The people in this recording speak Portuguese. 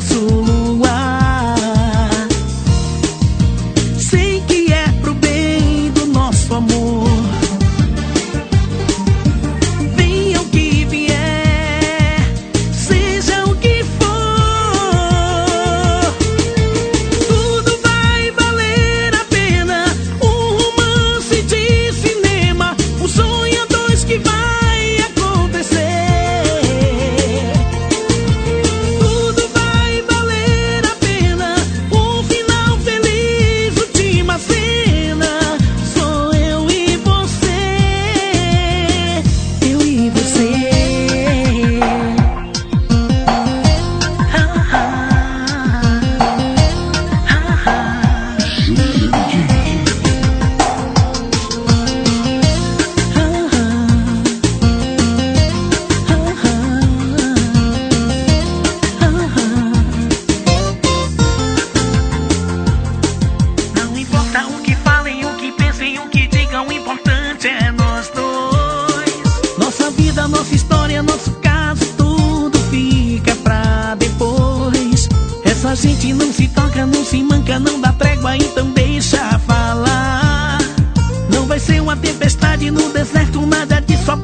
nosso luar. Sei que é pro bem do nosso amor. Venha o que vier, seja o que for, tudo vai valer a pena. Um romance de cinema, um sonho a dois que vai acontecer. Tudo vai valer a pena, um final feliz, última cena. Sou eu e você, eu e você. Não importa o que falem, o que pensem, o que digam, o importante é nós dois. Nossa vida, nossa história, nosso caso, tudo fica pra depois. Essa gente não se toca, não se manca, não dá trégua, então deixa falar. Não vai ser uma tempestade no deserto, nada disso